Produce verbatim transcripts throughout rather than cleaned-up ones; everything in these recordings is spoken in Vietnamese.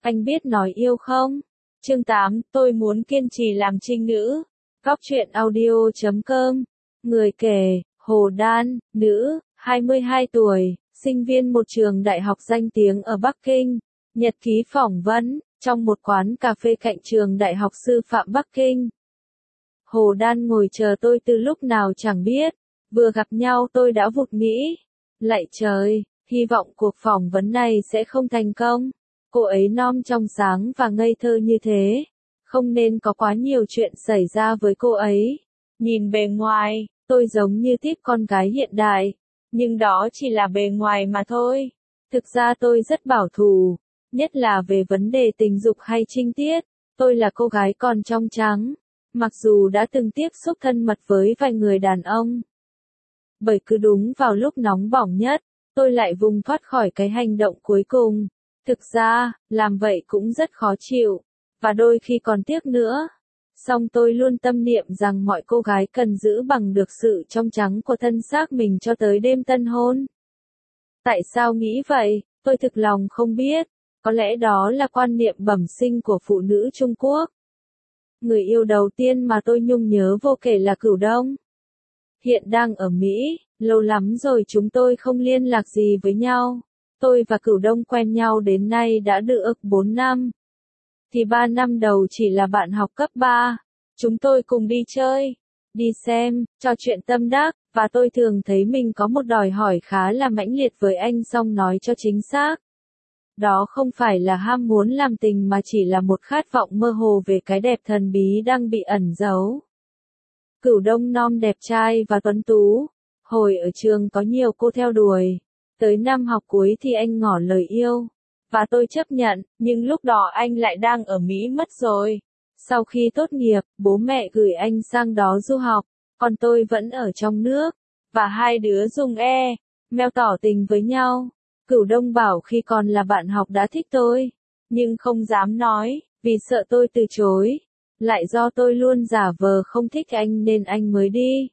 Anh biết nói yêu không? Chương tám, tôi muốn kiên trì làm trinh nữ. Góc truyện audio chấm com. Người kể, Hồ Đan, nữ, hai mươi hai tuổi, sinh viên một trường đại học danh tiếng ở Bắc Kinh. Nhật ký phỏng vấn, trong một quán cà phê cạnh trường Đại học Sư phạm Bắc Kinh. Hồ Đan ngồi chờ tôi từ lúc nào chẳng biết, vừa gặp nhau tôi đã vụt nghĩ. Lạy trời, hy vọng cuộc phỏng vấn này sẽ không thành công. Cô ấy non trong sáng và ngây thơ như thế, không nên có quá nhiều chuyện xảy ra với cô ấy. Nhìn bề ngoài, tôi giống như típ con gái hiện đại, nhưng đó chỉ là bề ngoài mà thôi. Thực ra tôi rất bảo thủ, nhất là về vấn đề tình dục hay trinh tiết. Tôi là cô gái còn trong trắng, mặc dù đã từng tiếp xúc thân mật với vài người đàn ông. Bởi cứ đúng vào lúc nóng bỏng nhất, tôi lại vùng thoát khỏi cái hành động cuối cùng. Thực ra, làm vậy cũng rất khó chịu, và đôi khi còn tiếc nữa. Song tôi luôn tâm niệm rằng mọi cô gái cần giữ bằng được sự trong trắng của thân xác mình cho tới đêm tân hôn. Tại sao nghĩ vậy, tôi thực lòng không biết. Có lẽ đó là quan niệm bẩm sinh của phụ nữ Trung Quốc. Người yêu đầu tiên mà tôi nhung nhớ vô kể là Cửu Đông. Hiện đang ở Mỹ, lâu lắm rồi chúng tôi không liên lạc gì với nhau. Tôi và Cửu Đông quen nhau đến nay đã được bốn năm. Thì ba năm đầu chỉ là bạn học cấp ba. Chúng tôi cùng đi chơi, đi xem, trò chuyện tâm đắc, và tôi thường thấy mình có một đòi hỏi khá là mãnh liệt với anh, song nói cho chính xác. Đó không phải là ham muốn làm tình mà chỉ là một khát vọng mơ hồ về cái đẹp thần bí đang bị ẩn giấu. Cửu Đông non đẹp trai và tuấn tú. Hồi ở trường có nhiều cô theo đuổi. Tới năm học cuối thì anh ngỏ lời yêu. Và tôi chấp nhận, nhưng lúc đó anh lại đang ở Mỹ mất rồi. Sau khi tốt nghiệp, bố mẹ gửi anh sang đó du học, còn tôi vẫn ở trong nước. Và hai đứa dùng e-mail tỏ tình với nhau. Cửu Đông bảo khi còn là bạn học đã thích tôi, nhưng không dám nói, vì sợ tôi từ chối. Lại do tôi luôn giả vờ không thích anh nên anh mới đi.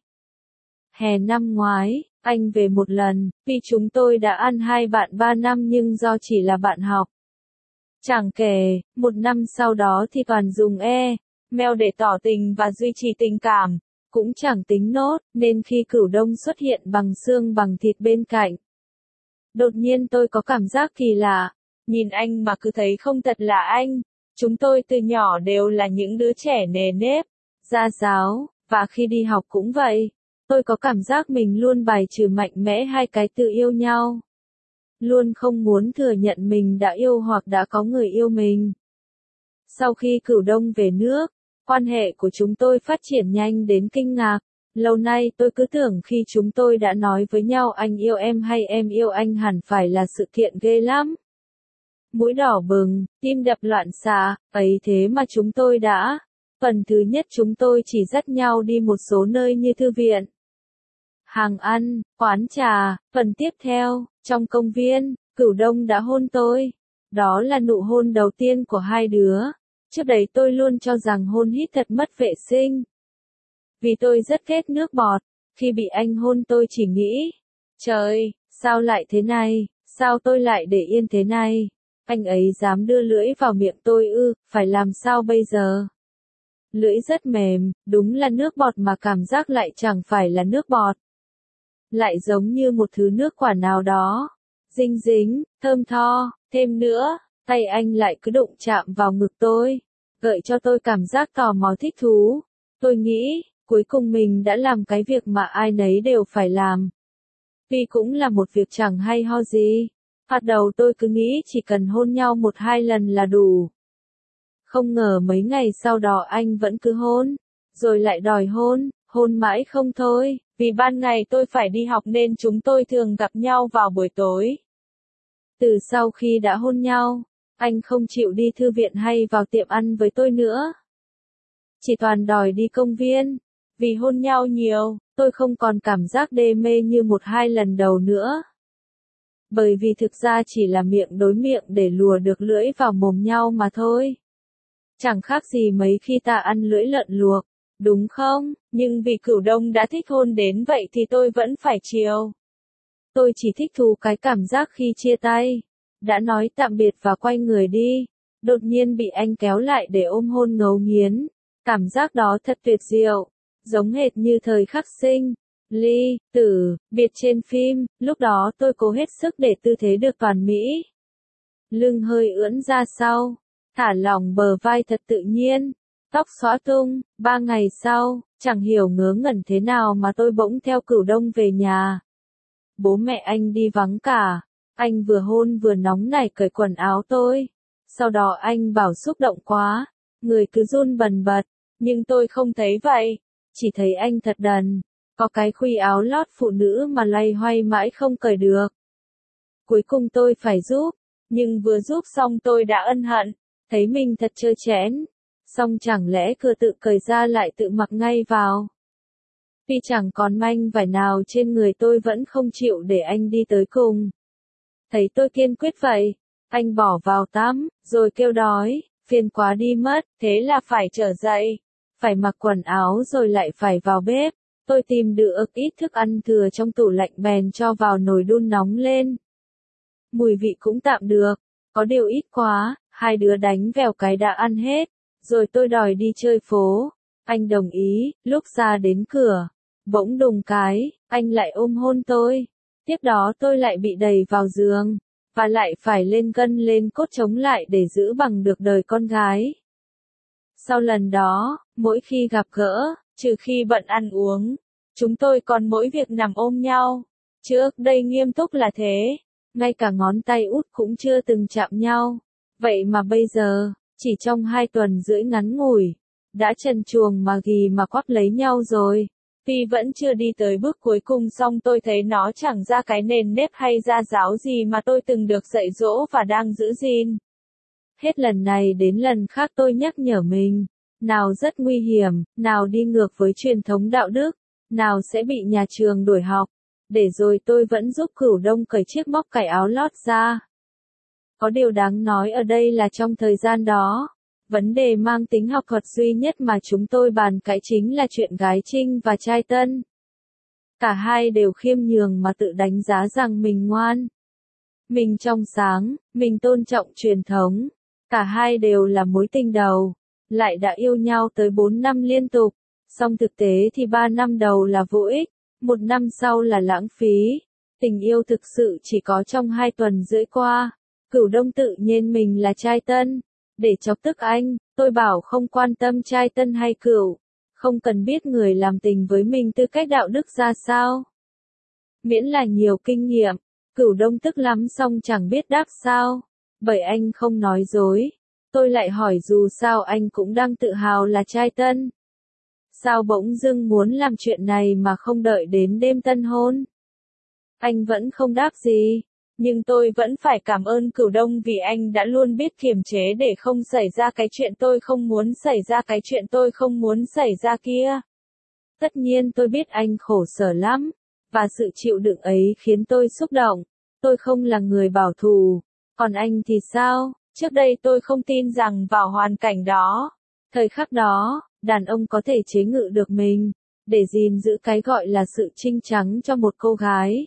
Hè năm ngoái, anh về một lần, vì chúng tôi đã ăn hai bạn ba năm nhưng do chỉ là bạn học. Chẳng kể, một năm sau đó thì toàn dùng e-mail để tỏ tình và duy trì tình cảm, cũng chẳng tính nốt, nên khi Cửu Đông xuất hiện bằng xương bằng thịt bên cạnh. Đột nhiên tôi có cảm giác kỳ lạ, nhìn anh mà cứ thấy không thật là anh. Chúng tôi từ nhỏ đều là những đứa trẻ nề nếp, gia giáo, và khi đi học cũng vậy. Tôi có cảm giác mình luôn bài trừ mạnh mẽ hai cái từ yêu nhau. Luôn không muốn thừa nhận mình đã yêu hoặc đã có người yêu mình. Sau khi Cửu Đông về nước, quan hệ của chúng tôi phát triển nhanh đến kinh ngạc. Lâu nay tôi cứ tưởng khi chúng tôi đã nói với nhau anh yêu em hay em yêu anh hẳn phải là sự kiện ghê lắm. Mũi đỏ bừng, tim đập loạn xạ, ấy thế mà chúng tôi đã. Phần thứ nhất chúng tôi chỉ dắt nhau đi một số nơi như thư viện, hàng ăn, quán trà. Phần tiếp theo, trong công viên, Cửu Đông đã hôn tôi. Đó là nụ hôn đầu tiên của hai đứa. Trước đấy tôi luôn cho rằng hôn hít thật mất vệ sinh. Vì tôi rất ghét nước bọt, khi bị anh hôn tôi chỉ nghĩ, trời, sao lại thế này, sao tôi lại để yên thế này, anh ấy dám đưa lưỡi vào miệng tôi ư, phải làm sao bây giờ? Lưỡi rất mềm, đúng là nước bọt mà cảm giác lại chẳng phải là nước bọt. Lại giống như một thứ nước quả nào đó, dinh dính, thơm tho, thêm nữa, tay anh lại cứ đụng chạm vào ngực tôi, gợi cho tôi cảm giác tò mò thích thú. Tôi nghĩ, cuối cùng mình đã làm cái việc mà ai nấy đều phải làm. Vì cũng là một việc chẳng hay ho gì. Bắt đầu tôi cứ nghĩ chỉ cần hôn nhau một hai lần là đủ. Không ngờ mấy ngày sau đó anh vẫn cứ hôn, rồi lại đòi hôn, hôn mãi không thôi. Vì ban ngày tôi phải đi học nên chúng tôi thường gặp nhau vào buổi tối. Từ sau khi đã hôn nhau, anh không chịu đi thư viện hay vào tiệm ăn với tôi nữa. Chỉ toàn đòi đi công viên. Vì hôn nhau nhiều, tôi không còn cảm giác đê mê như một hai lần đầu nữa. Bởi vì thực ra chỉ là miệng đối miệng để lùa được lưỡi vào mồm nhau mà thôi. Chẳng khác gì mấy khi ta ăn lưỡi lợn luộc, đúng không? Nhưng vì Cửu Đông đã thích hôn đến vậy thì tôi vẫn phải chiều. Tôi chỉ thích thú cái cảm giác khi chia tay. Đã nói tạm biệt và quay người đi. đột nhiên bị anh kéo lại để ôm hôn ngấu nghiến. Cảm giác đó thật tuyệt diệu, giống hệt như thời khắc sinh, ly, tử, biệt trên phim, lúc đó tôi cố hết sức để tư thế được toàn mỹ. Lưng hơi ưỡn ra sau, thả lỏng bờ vai thật tự nhiên, tóc xõa tung. Ba ngày sau, chẳng hiểu ngớ ngẩn thế nào mà tôi bỗng theo Cửu Đông về nhà. Bố mẹ anh đi vắng cả, anh vừa hôn vừa nóng nảy cởi quần áo tôi. Sau đó anh bảo xúc động quá, người cứ run bần bật, nhưng tôi không thấy vậy, chỉ thấy anh thật đần, có cái khuy áo lót phụ nữ mà loay hoay mãi không cởi được. Cuối cùng tôi phải giúp, nhưng vừa giúp xong tôi đã ân hận, thấy mình thật trơ trẽn. Xong chẳng lẽ cứ tự cởi ra lại tự mặc ngay vào. Vì chẳng còn manh vải nào trên người tôi vẫn không chịu để anh đi tới cùng. Thấy tôi kiên quyết vậy, anh bỏ vào tắm, rồi kêu đói, phiền quá đi mất, thế là phải trở dậy, phải mặc quần áo rồi lại phải vào bếp. Tôi tìm được ít thức ăn thừa trong tủ lạnh bèn cho vào nồi đun nóng lên. Mùi vị cũng tạm được, có điều ít quá, hai đứa đánh vèo cái đã ăn hết, rồi tôi đòi đi chơi phố. Anh đồng ý, lúc ra đến cửa, bỗng đùng cái, anh lại ôm hôn tôi. Tiếp đó tôi lại bị đẩy vào giường, và lại phải lên gân lên cốt chống lại để giữ bằng được đời con gái. Sau lần đó, mỗi khi gặp gỡ, trừ khi bận ăn uống, chúng tôi còn mỗi việc nằm ôm nhau. Trước đây nghiêm túc là thế, ngay cả ngón tay út cũng chưa từng chạm nhau. Vậy mà bây giờ, chỉ trong hai tuần rưỡi ngắn ngủi, đã trần truồng mà ghì mà quắp lấy nhau rồi. Tuy vẫn chưa đi tới bước cuối cùng song tôi thấy nó chẳng ra cái nền nếp hay ra giáo gì mà tôi từng được dạy dỗ và đang giữ gìn. Hết lần này đến lần khác tôi nhắc nhở mình, nào rất nguy hiểm, nào đi ngược với truyền thống đạo đức, nào sẽ bị nhà trường đuổi học. Để rồi tôi vẫn giúp Cửu Đông cởi chiếc móc cài áo lót ra. Có điều đáng nói ở đây là trong thời gian đó, vấn đề mang tính học thuật duy nhất mà chúng tôi bàn cãi chính là chuyện gái Trinh và trai Tân. Cả hai đều khiêm nhường mà tự đánh giá rằng mình ngoan, mình trong sáng, mình tôn trọng truyền thống. Cả hai đều là mối tình đầu, lại đã yêu nhau tới bốn năm liên tục. Song thực tế thì ba năm đầu là vô ích, một năm sau là lãng phí. Tình yêu thực sự chỉ có trong hai tuần rưỡi qua. Cửu Đông tự nhiên mình là trai Tân. Để chọc tức anh, tôi bảo không quan tâm trai Tân hay Cửu, không cần biết người làm tình với mình tư cách đạo đức ra sao. Miễn là nhiều kinh nghiệm. Cửu Đông tức lắm xong chẳng biết đáp sao, bởi anh không nói dối. Tôi lại hỏi dù sao anh cũng đang tự hào là trai Tân. Sao bỗng dưng muốn làm chuyện này mà không đợi đến đêm tân hôn? Anh vẫn không đáp gì, nhưng tôi vẫn phải cảm ơn Cửu Đông vì anh đã luôn biết kiềm chế để không xảy ra cái chuyện tôi không muốn xảy ra cái chuyện tôi không muốn xảy ra kia. Tất nhiên tôi biết anh khổ sở lắm, và sự chịu đựng ấy khiến tôi xúc động. Tôi không là người bảo thủ, còn anh thì sao? Trước đây tôi không tin rằng vào hoàn cảnh đó, thời khắc đó, đàn ông có thể chế ngự được mình, để gìn giữ cái gọi là sự trinh trắng cho một cô gái.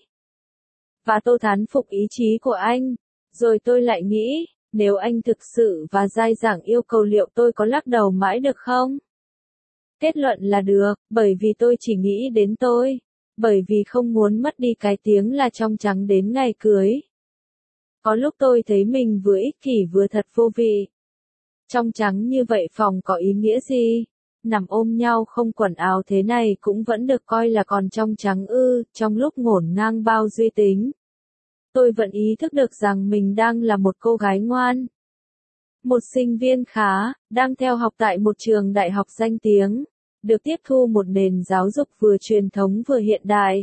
Và tôi thán phục ý chí của anh. Rồi tôi lại nghĩ, nếu anh thực sự và dai dẳng yêu cầu liệu tôi có lắc đầu mãi được không? Kết luận là được, bởi vì tôi chỉ nghĩ đến tôi. Bởi vì không muốn mất đi cái tiếng là trong trắng đến ngày cưới. Có lúc tôi thấy mình vừa ích kỷ vừa thật vô vị. Trong trắng như vậy phòng có ý nghĩa gì? Nằm ôm nhau không quần áo thế này cũng vẫn được coi là còn trong trắng ư, trong lúc ngổn ngang bao duy tính. Tôi vẫn ý thức được rằng mình đang là một cô gái ngoan. Một sinh viên khá, đang theo học tại một trường đại học danh tiếng, được tiếp thu một nền giáo dục vừa truyền thống vừa hiện đại.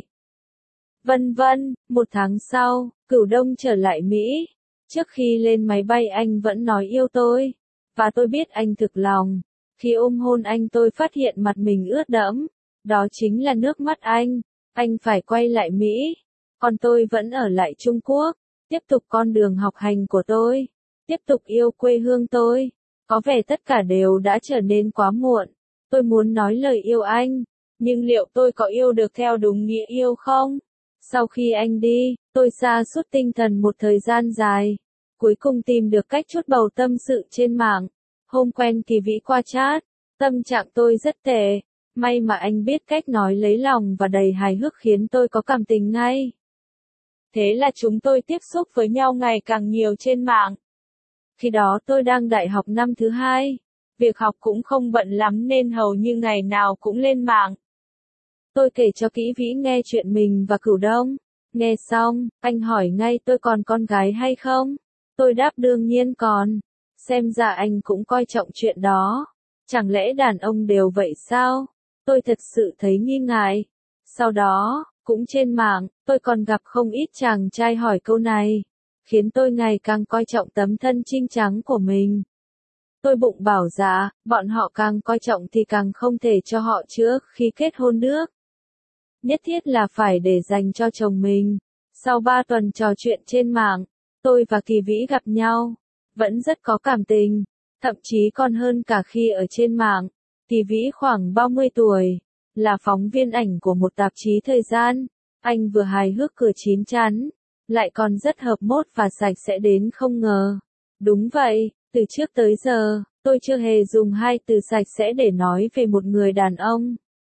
Vân vân, một tháng sau, Cửu Đông trở lại Mỹ. Trước khi lên máy bay anh vẫn nói yêu tôi. Và tôi biết anh thực lòng. Khi ôm hôn anh tôi phát hiện mặt mình ướt đẫm. Đó chính là nước mắt anh. Anh phải quay lại Mỹ. Còn tôi vẫn ở lại Trung Quốc. Tiếp tục con đường học hành của tôi. Tiếp tục yêu quê hương tôi. Có vẻ tất cả đều đã trở nên quá muộn. Tôi muốn nói lời yêu anh. Nhưng liệu tôi có yêu được theo đúng nghĩa yêu không? Sau khi anh đi, tôi sa sút tinh thần một thời gian dài. cuối cùng tìm được cách chút bầu tâm sự trên mạng. Hôm quen Kỳ Vĩ qua chat, tâm trạng tôi rất tệ. May mà anh biết cách nói lấy lòng và đầy hài hước khiến tôi có cảm tình ngay. Thế là chúng tôi tiếp xúc với nhau ngày càng nhiều trên mạng. Khi đó tôi đang đại học năm thứ hai. Việc học cũng không bận lắm nên hầu như ngày nào cũng lên mạng. Tôi kể cho Kỷ Vĩ nghe chuyện mình và Cửu Đông. Nghe xong, anh hỏi ngay tôi còn con gái hay không? Tôi đáp đương nhiên còn. Xem ra anh cũng coi trọng chuyện đó. Chẳng lẽ đàn ông đều vậy sao? Tôi thật sự thấy nghi ngại. Sau đó, cũng trên mạng, tôi còn gặp không ít chàng trai hỏi câu này. Khiến tôi ngày càng coi trọng tấm thân trinh trắng của mình. Tôi bụng bảo dạ, bọn họ càng coi trọng thì càng không thể cho họ trước khi kết hôn nước. Nhất thiết là phải để dành cho chồng mình. Sau ba tuần trò chuyện trên mạng, tôi và Kỳ Vĩ gặp nhau. Vẫn rất có cảm tình, thậm chí còn hơn cả khi ở trên mạng. Kỳ Vĩ khoảng ba mươi tuổi, là phóng viên ảnh của một tạp chí thời gian. Anh vừa hài hước cười chín chắn, lại còn rất hợp mốt và sạch sẽ đến không ngờ. Đúng vậy, từ trước tới giờ, tôi chưa hề dùng hai từ sạch sẽ để nói về một người đàn ông.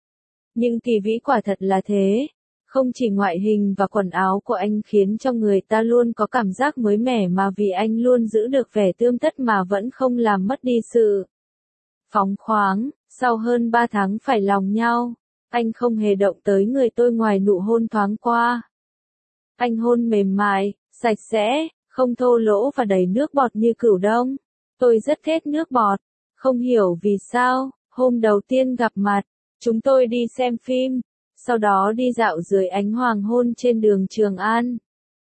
Nhưng Kỳ Vĩ quả thật là thế. Không chỉ ngoại hình và quần áo của anh khiến cho người ta luôn có cảm giác mới mẻ mà vì anh luôn giữ được vẻ tươm tất mà vẫn không làm mất đi sự phóng khoáng. Sau hơn ba tháng phải lòng nhau, anh không hề động tới người tôi ngoài nụ hôn thoáng qua. Anh hôn mềm mại, sạch sẽ, không thô lỗ và đầy nước bọt như Cửu Đông. Tôi rất ghét nước bọt, không hiểu vì sao. Hôm đầu tiên gặp mặt, chúng tôi đi xem phim, sau đó đi dạo dưới ánh hoàng hôn trên đường Trường An.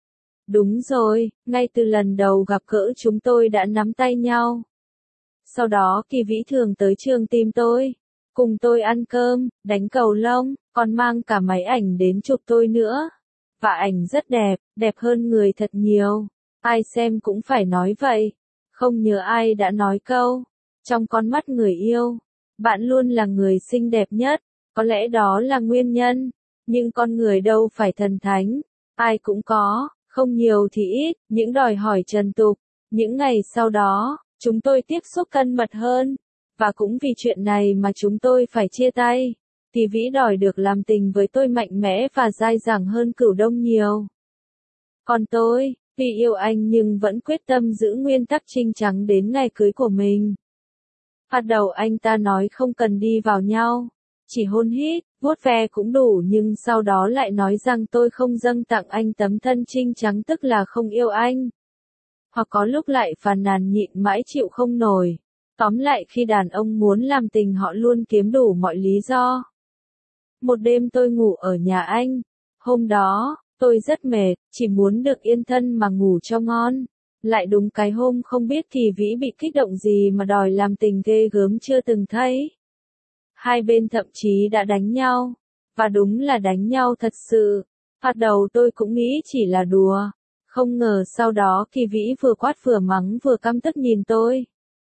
Đúng rồi, ngay từ lần đầu gặp gỡ chúng tôi đã nắm tay nhau. Sau đó Kỳ Vĩ thường tới trường tìm tôi, cùng tôi ăn cơm, đánh cầu lông, còn mang cả máy ảnh đến chụp tôi nữa. Và ảnh rất đẹp, đẹp hơn người thật nhiều. Ai xem cũng phải nói vậy. Không nhớ ai đã nói câu, trong con mắt người yêu, bạn luôn là người xinh đẹp nhất. Có lẽ đó là nguyên nhân, nhưng con người đâu phải thần thánh, ai cũng có, không nhiều thì ít, những đòi hỏi trần tục. Những ngày sau đó, chúng tôi tiếp xúc thân mật hơn, và cũng vì chuyện này mà chúng tôi phải chia tay. Kỳ Vĩ đòi được làm tình với tôi mạnh mẽ và dai dẳng hơn Cửu Đông nhiều. Còn tôi, vì yêu anh nhưng vẫn quyết tâm giữ nguyên tắc trinh trắng đến ngày cưới của mình. Bắt đầu anh ta nói không cần đi vào nhau, chỉ hôn hít, vuốt ve cũng đủ, nhưng sau đó lại nói rằng tôi không dâng tặng anh tấm thân trinh trắng tức là không yêu anh. Hoặc có lúc lại phàn nàn nhịn mãi chịu không nổi. Tóm lại khi đàn ông muốn làm tình họ luôn kiếm đủ mọi lý do. Một đêm tôi ngủ ở nhà anh. Hôm đó, tôi rất mệt, chỉ muốn được yên thân mà ngủ cho ngon. Lại đúng cái hôm không biết Kỳ Vĩ bị kích động gì mà đòi làm tình ghê gớm chưa từng thấy. Hai bên thậm chí đã đánh nhau. Và đúng là đánh nhau thật sự. Bắt đầu tôi cũng nghĩ chỉ là đùa. Không ngờ sau đó Kỳ Vĩ vừa quát vừa mắng vừa căm tức nhìn tôi.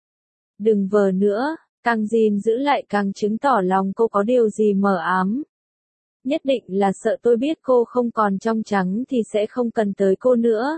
Đừng vờ nữa, càng gìn giữ lại càng chứng tỏ lòng cô có điều gì mờ ám. Nhất định là sợ tôi biết cô không còn trong trắng thì sẽ không cần tới cô nữa.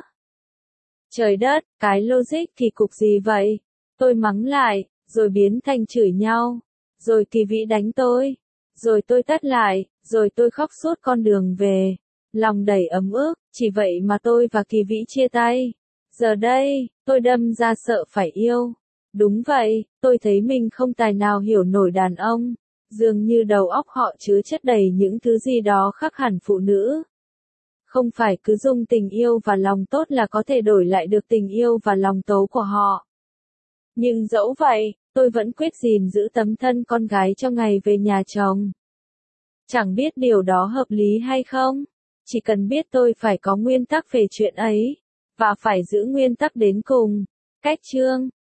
Trời đất, cái logic thì cục gì vậy? Tôi mắng lại, rồi biến thành chửi nhau. Rồi Kỳ Vĩ đánh tôi. Rồi tôi tắt lại, rồi tôi khóc suốt con đường về. Lòng đầy ấm ức, chỉ vậy mà tôi và Kỳ Vĩ chia tay. Giờ đây, tôi đâm ra sợ phải yêu. Đúng vậy, tôi thấy mình không tài nào hiểu nổi đàn ông. Dường như đầu óc họ chứa chất đầy những thứ gì đó khác hẳn phụ nữ. Không phải cứ dùng tình yêu và lòng tốt là có thể đổi lại được tình yêu và lòng tố của họ. Nhưng dẫu vậy, tôi vẫn quyết gìn giữ tấm thân con gái cho ngày về nhà chồng. Chẳng biết điều đó hợp lý hay không, chỉ cần biết tôi phải có nguyên tắc về chuyện ấy, và phải giữ nguyên tắc đến cùng. Cách chương